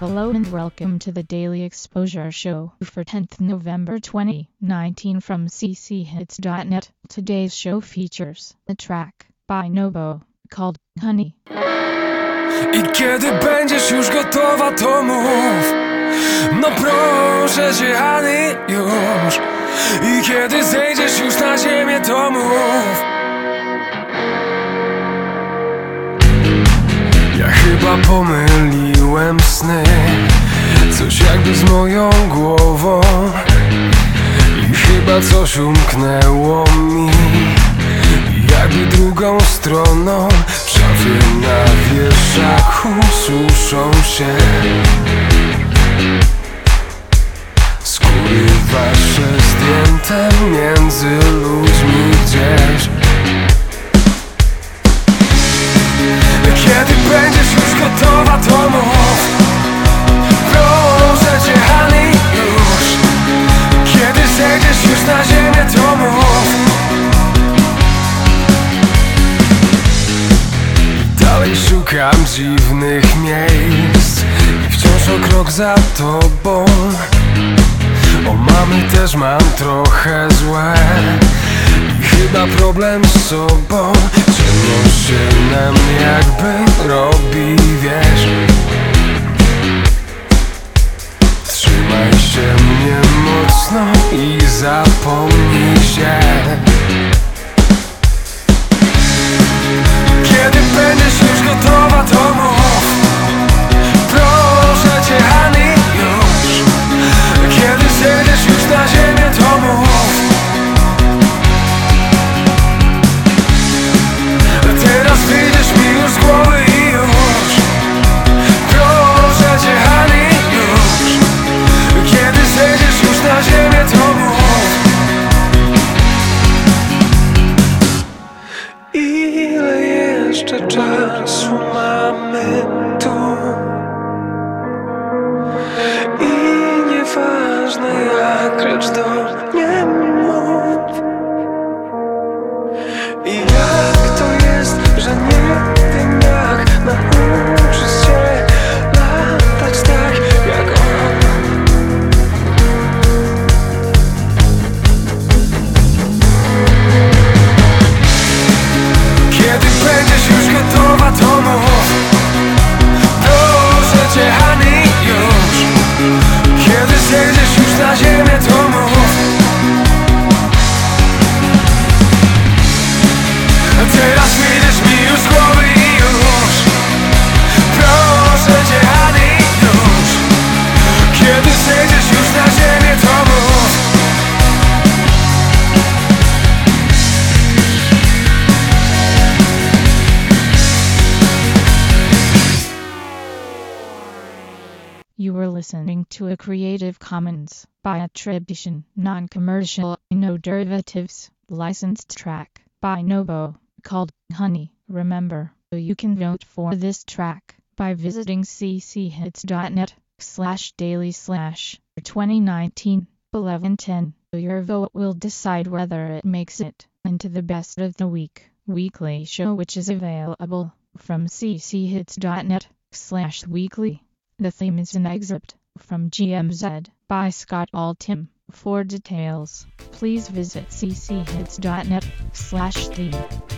Hello and welcome to the Daily Exposure Show for 10th November 2019 from cchits.net. Today's show features a track by Nobo called Honey. I kiedy będziesz już gotowa, to mów. No proszę cię, Honey, już. I kiedy zejdziesz już na ziemię, to mów. Ja chyba pomyliłem sny, coś jakby z moją głową. I chyba coś umknęło mi, jakby drugą stroną. W szafie na wieszaku suszą się skóry wasze zdjęte między ludźmi gdzieś. Kiedy będziesz już gotowa, to mów. Proszę cię, Honey, już. Kiedy zejdziesz już na ziemię, to mów. Dalej szukam dziwnych miejsc i wciąż o krok za tobą. O mamy też mam trochę złe i chyba problem z sobą. Ciemno się nam jakby robi, wiesz. Trzymaj się mnie mocno i zapomnij się. Kiedy będziesz już gotowa, to mów. Proszę cię, Honey, już. Kiedy zejdziesz już na ziemię, to mów. Teraz wyjdziesz mi już z głowy i już. Proszę cię, Honey, już. Kiedy zejdziesz już na ziemię, to mów. Ile jeszcze czasu mamy tu? I nieważne jak, lecz do mnie mów. I jak to jest, że nie wiem jak nauczyć się latać tak jak on. Kiedy będziesz już gotowa, to mów. Proszę cię, Honey, już. Kiedy zejdziesz już na ziemię, to mów. Teraz wyjdziesz mi już z głowy i już. Proszę cię, Honey, już. Kiedy zejdziesz już na ziemię, to mów. You were listening to a Creative Commons by attribution, non-commercial, no derivatives, licensed track by Nobo called Honey. Remember, you can vote for this track by visiting cchits.net/daily/2019-1110. Your vote will decide whether it makes it into the best of the week weekly show, which is available from cchits.net/weekly. The theme is an excerpt from GMZ by Scott Altham. For details, please visit cchits.net/theme.